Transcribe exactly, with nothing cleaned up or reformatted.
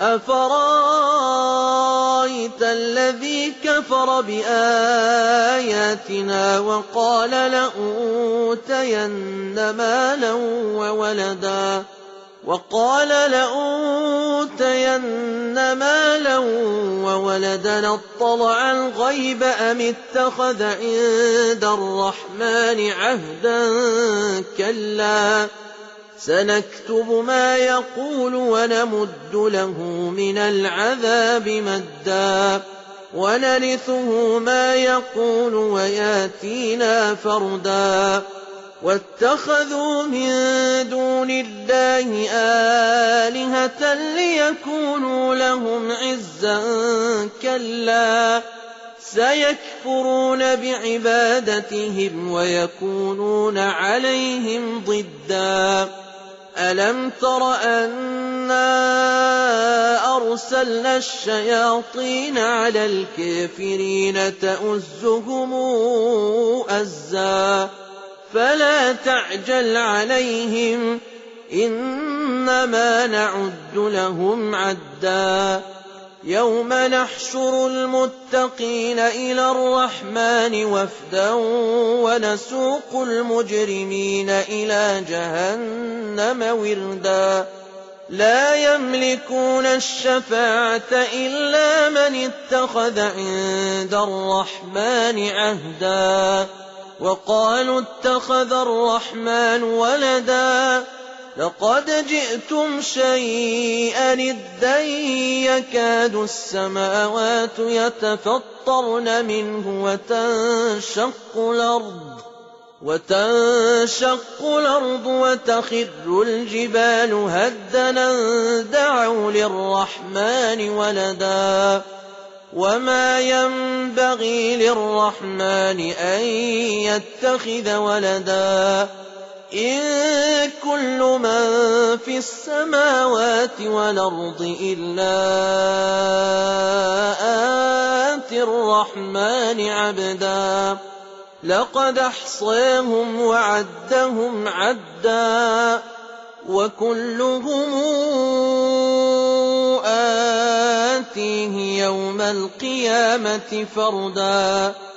أفرأيت الذي كفر بآياتنا وقال لأوتين مالا وولدا وقال لأوتين مالا وولدا اطلع الغيب أم اتخذ عند الرحمن عهدا كلا سنكتب ما يقول ونمد له من العذاب مدا ونرثه ما يقول وياتينا فردا واتخذوا من دون الله آلهة ليكونوا لهم عزا كلا سيكفرون بعبادتهم ويكونون عليهم ضدا ألم تر أنا أرسلنا الشياطين على الكافرين تؤزهم أزا فلا تعجل عليهم إنما نعد لهم عدا يوم نحشر المتقين إلى الرحمن وفدا ونسوق المجرمين إلى جهنم وردا لا يملكون الشفاعة إلا من اتخذ عند الرحمن عهدا وقالوا اتخذ الرحمن ولدا لقد جئتم شيئا إدا يكاد السماوات يتفطرن منه وتنشق الأرض وتنشق الأرض وتخر الجبال هدا دعوا للرحمن ولدا وما ينبغي للرحمن أن يتخذ ولدا إن كل من في السماوات والأرض إلا آتي الرحمن عبدا لقد أحصاهم وعدهم عدا وكلهم آتيه يوم القيامة فردا